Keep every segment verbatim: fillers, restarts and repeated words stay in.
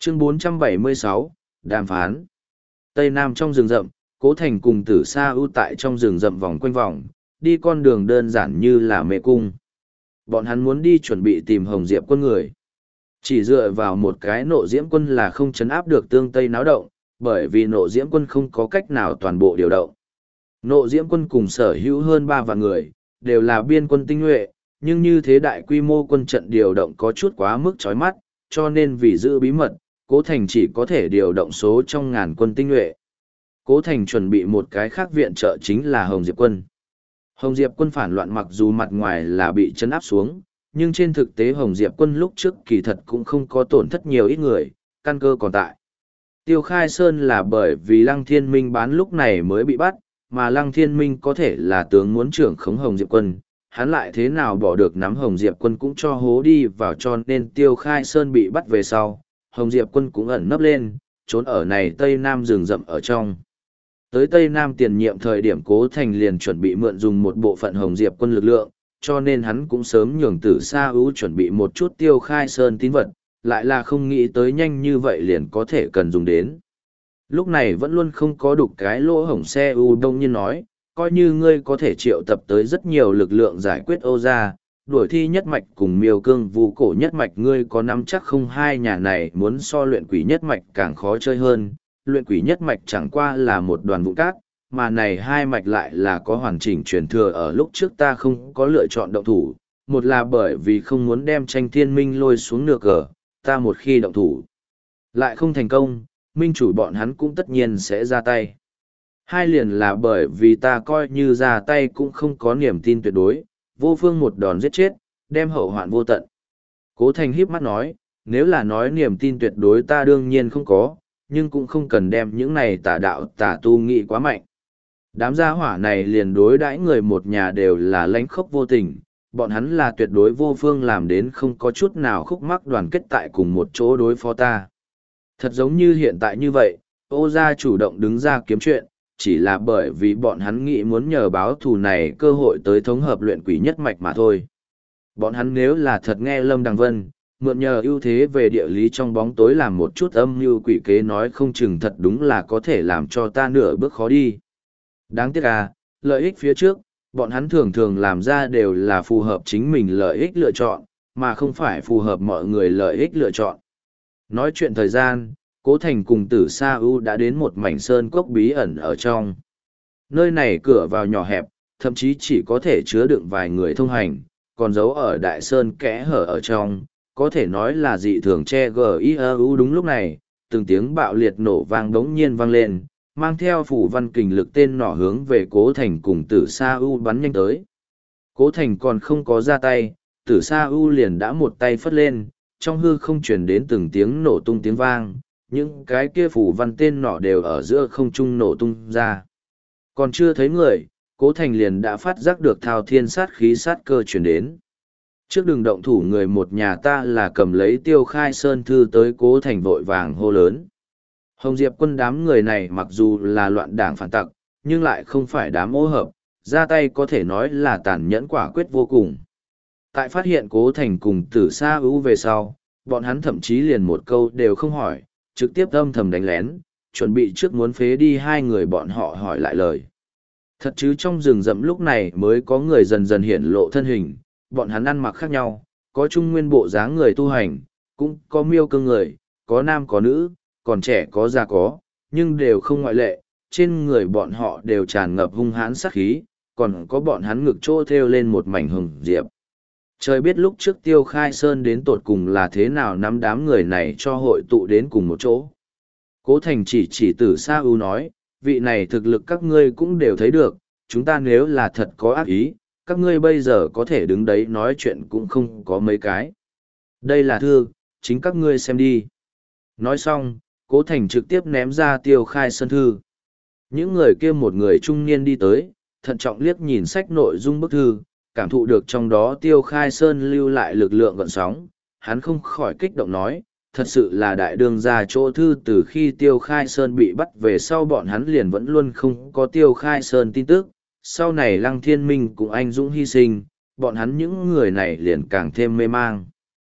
Chương bốn trăm bảy mươi sáu, Đàm phán. Tây Nam trong rừng rậm, Cố Thành cùng Tử Sa ưu tại trong rừng rậm vòng quanh vòng, đi con đường đơn giản như là mê cung. Bọn hắn muốn đi chuẩn bị tìm Hồng Diệp quân người. Chỉ dựa vào một cái nộ diễm quân là không chấn áp được tương Tây náo động, bởi vì nộ diễm quân không có cách nào toàn bộ điều động. Nộ diễm quân cùng sở hữu hơn ba vạn người, đều là biên quân tinh nhuệ, nhưng như thế đại quy mô quân trận điều động có chút quá mức chói mắt, cho nên vì giữ bí mật, Cố Thành chỉ có thể điều động số trong ngàn quân tinh nhuệ. Cố Thành chuẩn bị một cái khác viện trợ chính là Hồng Diệp quân. Hồng Diệp quân phản loạn mặc dù mặt ngoài là bị chấn áp xuống, nhưng trên thực tế Hồng Diệp quân lúc trước kỳ thật cũng không có tổn thất nhiều ít người, căn cơ còn tại. Tiêu Khai Sơn là bởi vì Lăng Thiên Minh bán lúc này mới bị bắt, mà Lăng Thiên Minh có thể là tướng muốn trưởng khống Hồng Diệp quân, hắn lại thế nào bỏ được nắm Hồng Diệp quân cũng cho hố đi vào, cho nên Tiêu Khai Sơn bị bắt về sau, Hồng Diệp quân cũng ẩn nấp lên, trốn ở này Tây Nam rừng rậm ở trong. Tới Tây Nam tiền nhiệm thời điểm Cố Thành liền chuẩn bị mượn dùng một bộ phận Hồng Diệp quân lực lượng, cho nên hắn cũng sớm nhường Tử Sa ưu chuẩn bị một chút Tiêu Khai Sơn tín vật, lại là không nghĩ tới nhanh như vậy liền có thể cần dùng đến. Lúc này vẫn luôn không có đục cái lỗ hổng xe ưu đông nhiên nói, coi như ngươi có thể triệu tập tới rất nhiều lực lượng giải quyết Ô gia, đuổi thi nhất mạch cùng miêu cương vu cổ nhất mạch, ngươi có nắm chắc không? Hai nhà này muốn so luyện quỷ nhất mạch càng khó chơi hơn, luyện quỷ nhất mạch chẳng qua là một đoàn vụ cát, mà này hai mạch lại là có hoàn chỉnh truyền thừa. Ở lúc trước ta không có lựa chọn động thủ, một là bởi vì không muốn đem Tranh Thiên Minh lôi xuống nửa cờ, ta một khi động thủ lại không thành công, minh chủ bọn hắn cũng tất nhiên sẽ ra tay. Hai liền là bởi vì ta coi như ra tay cũng không có niềm tin tuyệt đối, vô phương một đòn giết chết, đem hậu hoạn vô tận. Cố Thành híp mắt nói, nếu là nói niềm tin tuyệt đối ta đương nhiên không có, nhưng cũng không cần đem những này tà đạo tà tu nghĩ quá mạnh. Đám gia hỏa này liền đối đãi người một nhà đều là lãnh khốc vô tình, bọn hắn là tuyệt đối vô phương làm đến không có chút nào khúc mắc đoàn kết tại cùng một chỗ đối phó ta. Thật giống như hiện tại như vậy, Ô gia chủ động đứng ra kiếm chuyện, chỉ là bởi vì bọn hắn nghĩ muốn nhờ báo thù này cơ hội tới thống hợp luyện quỷ nhất mạch mà thôi. Bọn hắn nếu là thật nghe Lâm Đằng Vân, mượn nhờ ưu thế về địa lý trong bóng tối làm một chút âm mưu quỷ kế, nói không chừng thật đúng là có thể làm cho ta nửa bước khó đi. Đáng tiếc à, lợi ích phía trước, bọn hắn thường thường làm ra đều là phù hợp chính mình lợi ích lựa chọn, mà không phải phù hợp mọi người lợi ích lựa chọn. Nói chuyện thời gian, Cố Thành cùng Tử Sa ưu đã đến một mảnh sơn cốc bí ẩn ở trong. Nơi này cửa vào nhỏ hẹp, thậm chí chỉ có thể chứa đựng vài người thông hành, còn giấu ở đại sơn kẽ hở ở trong, có thể nói là dị thường che giu. Đúng lúc này, từng tiếng bạo liệt nổ vang đống nhiên vang lên, mang theo phủ văn kình lực tên nỏ hướng về Cố Thành cùng Tử Sa ưu bắn nhanh tới. Cố Thành còn không có ra tay, Tử Sa ưu liền đã một tay phất lên, trong hư không truyền đến từng tiếng nổ tung tiếng vang, những cái kia phủ văn tên nỏ đều ở giữa không trung nổ tung ra. Còn chưa thấy người, Cố Thành liền đã phát giác được thao thiên sát khí sát cơ truyền đến. Trước đường động thủ, người một nhà ta là cầm lấy Tiêu Khai Sơn thư tới. Cố Thành vội vàng hô lớn. Hồng Diệp quân đám người này mặc dù là loạn đảng phản tặc, nhưng lại không phải đám ô hợp, ra tay có thể nói là tàn nhẫn quả quyết vô cùng. Tại phát hiện Cố Thành cùng Tử Sa ưu về sau, bọn hắn thậm chí liền một câu đều không hỏi, trực tiếp âm thầm đánh lén, chuẩn bị trước muốn phế đi hai người bọn họ hỏi lại lời. Thật chứ trong rừng rậm lúc này mới có người dần dần hiển lộ thân hình, bọn hắn ăn mặc khác nhau, có trung nguyên bộ dáng người tu hành, cũng có miêu cương người, có nam có nữ, còn trẻ có già có, nhưng đều không ngoại lệ, trên người bọn họ đều tràn ngập hung hãn sát khí, còn có bọn hắn ngực chỗ thêu lên một mảnh hồng diệp. Trời biết lúc trước Tiêu Khai Sơn đến tột cùng là thế nào nắm đám người này cho hội tụ đến cùng một chỗ. Cố Thành chỉ chỉ Tử Sa ưu nói, vị này thực lực các ngươi cũng đều thấy được, chúng ta nếu là thật có ác ý, các ngươi bây giờ có thể đứng đấy nói chuyện cũng không có mấy cái. Đây là thư, chính các ngươi xem đi. Nói xong, Cố Thành trực tiếp ném ra Tiêu Khai Sơn thư. Những người kia một người trung niên đi tới, thận trọng liếc nhìn sách nội dung bức thư, cảm thụ được trong đó Tiêu Khai Sơn lưu lại lực lượng gợn sóng, hắn không khỏi kích động nói, thật sự là đại đương gia chỗ thư. Từ khi Tiêu Khai Sơn bị bắt về sau bọn hắn liền vẫn luôn không có Tiêu Khai Sơn tin tức, sau này Lăng Thiên Minh cùng anh dũng hy sinh, bọn hắn những người này liền càng thêm mê mang.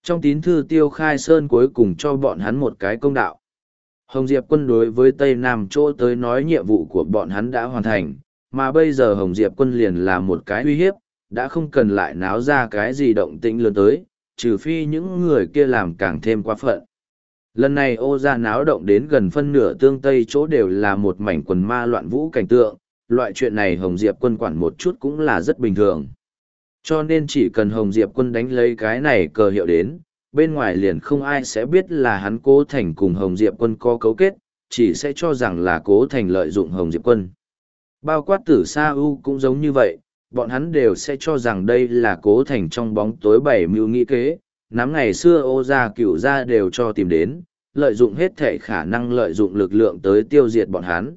Trong tín thư Tiêu Khai Sơn cuối cùng cho bọn hắn một cái công đạo. Hồng Diệp quân đối với Tây Nam chỗ tới nói nhiệm vụ của bọn hắn đã hoàn thành, mà bây giờ Hồng Diệp quân liền là một cái uy hiếp, đã không cần lại náo ra cái gì động tĩnh lớn tới, trừ phi những người kia làm càng thêm quá phận. Lần này ô ra náo động đến gần phân nửa tương tây chỗ đều là một mảnh quần ma loạn vũ cảnh tượng, loại chuyện này Hồng Diệp quân quản một chút cũng là rất bình thường. Cho nên chỉ cần Hồng Diệp quân đánh lấy cái này cờ hiệu đến, bên ngoài liền không ai sẽ biết là hắn Cố Thành cùng Hồng Diệp quân có cấu kết, chỉ sẽ cho rằng là Cố Thành lợi dụng Hồng Diệp quân. Bao quát Tử Sa U cũng giống như vậy, bọn hắn đều sẽ cho rằng đây là Cố Thành trong bóng tối bảy mưu nghĩ kế, nắm ngày xưa ô gia cửu gia đều cho tìm đến, lợi dụng hết thể khả năng lợi dụng lực lượng tới tiêu diệt bọn hắn.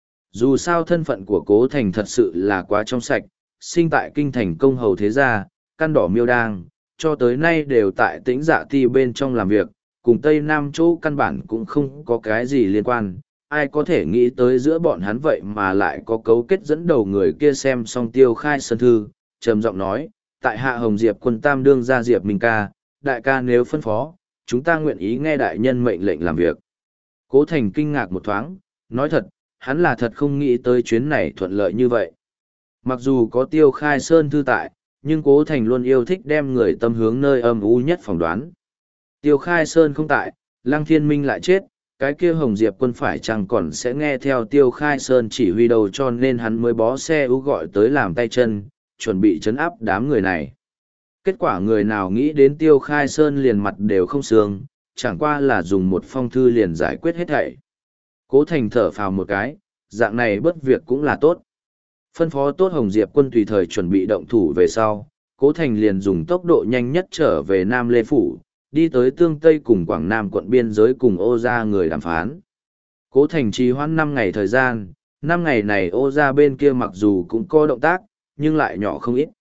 Dù sao thân phận của Cố Thành thật sự là quá trong sạch, sinh tại kinh thành công hầu thế gia, căn đỏ miêu đang, cho tới nay đều tại tĩnh dạ ti bên trong làm việc, cùng Tây Nam chỗ căn bản cũng không có cái gì liên quan. Ai có thể nghĩ tới giữa bọn hắn vậy mà lại có cấu kết dẫn đầu người kia. Xem xong Tiêu Khai Sơn thư, trầm giọng nói, tại hạ Hồng Diệp quân tam đương gia Diệp Minh ca, đại ca nếu phân phó, chúng ta nguyện ý nghe đại nhân mệnh lệnh làm việc. Cố Thành kinh ngạc một thoáng, nói thật, hắn là thật không nghĩ tới chuyến này thuận lợi như vậy. Mặc dù có Tiêu Khai Sơn thư tại, nhưng Cố Thành luôn yêu thích đem người tâm hướng nơi âm u nhất phỏng đoán. Tiêu Khai Sơn không tại, Lăng Thiên Minh lại chết, cái kia Hồng Diệp quân phải chăng còn sẽ nghe theo Tiêu Khai Sơn chỉ huy đầu, cho nên hắn mới bó xe ú gọi tới làm tay chân, chuẩn bị trấn áp đám người này. Kết quả người nào nghĩ đến Tiêu Khai Sơn liền mặt đều không sương, chẳng qua là dùng một phong thư liền giải quyết hết thảy. Cố Thành thở phào một cái, dạng này bất việc cũng là tốt. Phân phó tốt Hồng Diệp quân tùy thời chuẩn bị động thủ về sau, Cố Thành liền dùng tốc độ nhanh nhất trở về Nam Lê Phủ, đi tới Tương Tây cùng Quảng Nam quận biên giới cùng ô gia người đàm phán. Cố Thành trì hoãn năm ngày thời gian, năm ngày này ô gia bên kia mặc dù cũng có động tác, nhưng lại nhỏ không ít.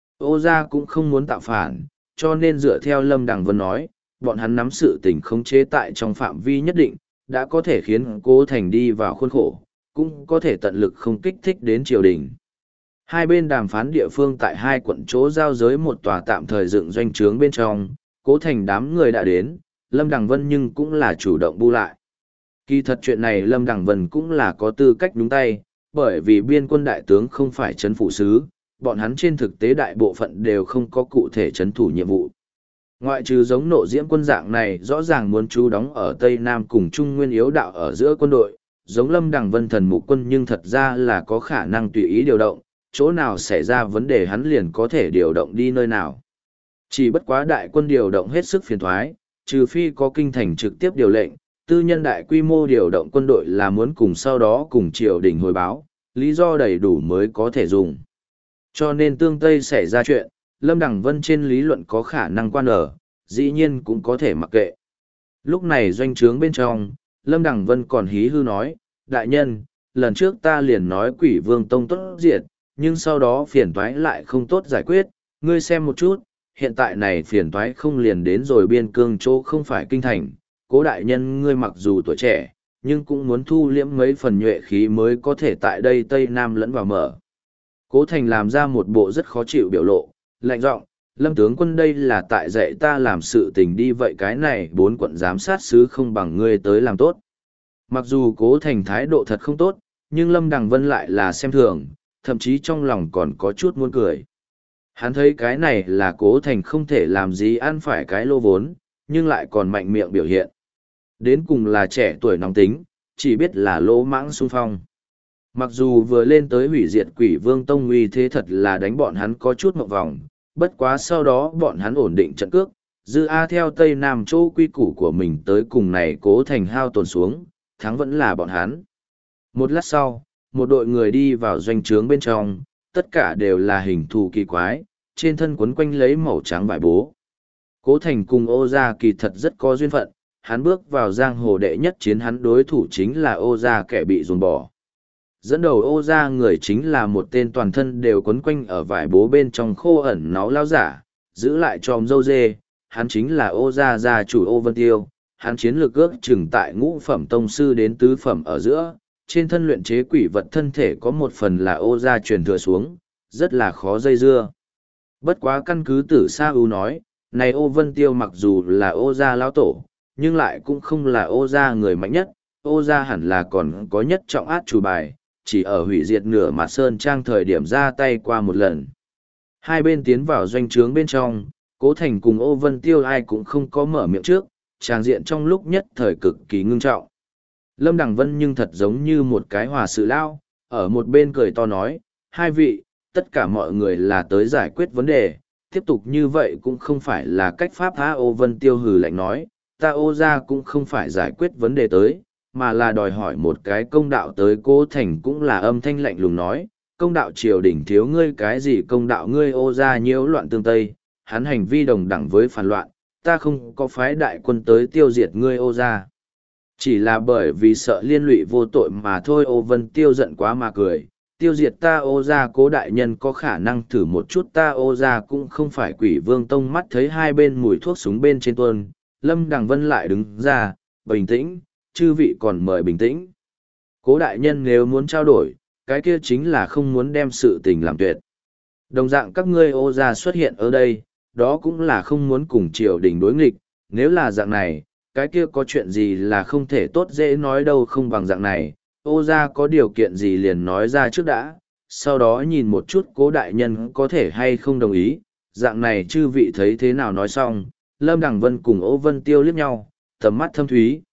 Ô gia cũng không muốn tạo phản, cho nên dựa theo Lâm Đằng Vân nói, bọn hắn nắm sự tình khống chế tại trong phạm vi nhất định, đã có thể khiến Cố Thành đi vào khuôn khổ, cũng có thể tận lực không kích thích đến triều đình. Hai bên đàm phán địa phương tại hai quận chỗ giao giới một tòa tạm thời dựng doanh trướng bên trong, Cố Thành đám người đã đến, Lâm Đằng Vân nhưng cũng là chủ động bu lại. Kỳ thật chuyện này Lâm Đằng Vân cũng là có tư cách đúng tay, bởi vì biên quân đại tướng không phải trấn phủ sứ, bọn hắn trên thực tế đại bộ phận đều không có cụ thể trấn thủ nhiệm vụ. Ngoại trừ giống nộ diễm quân dạng này rõ ràng muốn trú đóng ở Tây Nam cùng Trung Nguyên yếu đạo ở giữa quân đội, giống Lâm Đằng Vân thần mục quân nhưng thật ra là có khả năng tùy ý điều động, chỗ nào xảy ra vấn đề hắn liền có thể điều động đi nơi nào. Chỉ bất quá đại quân điều động hết sức phiền thoái, trừ phi có kinh thành trực tiếp điều lệnh, tư nhân đại quy mô điều động quân đội là muốn cùng sau đó cùng triều đình hồi báo, lý do đầy đủ mới có thể dùng. Cho nên tương Tây xảy ra chuyện, Lâm Đằng Vân trên lý luận có khả năng quan ở, dĩ nhiên cũng có thể mặc kệ. Lúc này doanh trướng bên trong, Lâm Đằng Vân còn hí hư nói, đại nhân, lần trước ta liền nói Quỷ Vương Tông tốt diệt, nhưng sau đó phiền toái lại không tốt giải quyết, ngươi xem một chút, hiện tại này phiền toái không liền đến rồi biên cương chỗ không phải kinh thành, Cố đại nhân ngươi mặc dù tuổi trẻ, nhưng cũng muốn thu liễm mấy phần nhuệ khí mới có thể tại đây Tây Nam lẫn vào mở. Cố Thành làm ra một bộ rất khó chịu biểu lộ, lạnh giọng, Lâm tướng quân đây là tại dạy ta làm sự tình đi, vậy cái này bốn quận giám sát sứ không bằng ngươi tới làm tốt. Mặc dù Cố Thành thái độ thật không tốt, nhưng Lâm Đằng Vân lại là xem thường, thậm chí trong lòng còn có chút muốn cười. Hắn thấy cái này là Cố Thành không thể làm gì ăn phải cái lô vốn, nhưng lại còn mạnh miệng biểu hiện. Đến cùng là trẻ tuổi nóng tính, chỉ biết là lỗ mãng xung phong. Mặc dù vừa lên tới hủy diệt Quỷ Vương Tông uy thế thật là đánh bọn hắn có chút mộng vòng, bất quá sau đó bọn hắn ổn định trận cước, dư A theo Tây Nam chỗ quy củ của mình tới cùng này Cố Thành hao tổn xuống, thắng vẫn là bọn hắn. Một lát sau, một đội người đi vào doanh trướng bên trong, tất cả đều là hình thù kỳ quái, trên thân quấn quanh lấy màu trắng vải bố. Cố Thành cùng Ô Gia kỳ thật rất có duyên phận, hắn bước vào giang hồ đệ nhất chiến, hắn đối thủ chính là Ô Gia kẻ bị dồn bỏ. Dẫn đầu Ô Gia người chính là một tên toàn thân đều quấn quanh ở vải bố bên trong khô ẩn náu lao giả, giữ lại tròm dâu dê, hắn chính là Ô Gia gia chủ Ô Vân Tiêu, hắn chiến lược ước chừng tại ngũ phẩm tông sư đến tứ phẩm ở giữa, trên thân luyện chế quỷ vật thân thể có một phần là Ô Gia truyền thừa xuống, rất là khó dây dưa. Bất quá căn cứ Tử Sa U nói, này Ô Vân Tiêu mặc dù là Ô gia lão tổ, nhưng lại cũng không là Ô gia người mạnh nhất, Ô gia hẳn là còn có nhất trọng át chủ bài, chỉ ở hủy diệt nửa mặt sơn trang thời điểm ra tay qua một lần. Hai bên tiến vào doanh trướng bên trong, Cố Thành cùng Ô Vân Tiêu ai cũng không có mở miệng trước, tràng diện trong lúc nhất thời cực kỳ ngưng trọng. Lâm Đằng Vân nhưng thật giống như một cái hòa sự lao, ở một bên cười to nói, hai vị, tất cả mọi người là tới giải quyết vấn đề, tiếp tục như vậy cũng không phải là cách pháp. Tha Ô Vân Tiêu hừ lạnh nói, ta Ô gia cũng không phải giải quyết vấn đề tới, mà là đòi hỏi một cái công đạo tới. Cố Thành cũng là âm thanh lạnh lùng nói, công đạo triều đình thiếu ngươi cái gì công đạo, ngươi Ô gia nhiễu loạn tương Tây, hắn hành vi đồng đẳng với phản loạn, ta không có phái đại quân tới tiêu diệt ngươi Ô gia. Chỉ là bởi vì sợ liên lụy vô tội mà thôi. Ô Vân Tiêu giận quá mà cười, tiêu diệt ta Ô gia Cố đại nhân có khả năng thử một chút, ta Ô gia cũng không phải Quỷ Vương Tông. Mắt thấy hai bên mùi thuốc súng bên trên tuôn, Lâm Đằng Vân lại đứng ra, bình tĩnh, chư vị còn mời bình tĩnh. Cố đại nhân nếu muốn trao đổi, cái kia chính là không muốn đem sự tình làm tuyệt. Đồng dạng các ngươi Ô gia xuất hiện ở đây, đó cũng là không muốn cùng triều đình đối nghịch, nếu là dạng này, cái kia có chuyện gì là không thể tốt dễ nói đâu. Không bằng dạng này, Ô gia có điều kiện gì liền nói ra trước đã, sau đó nhìn một chút Cố đại nhân có thể hay không đồng ý, dạng này chư vị thấy thế nào. Nói xong, Lâm Đằng Vân cùng Ô Vân Tiêu liếc nhau, tầm mắt thâm thúy.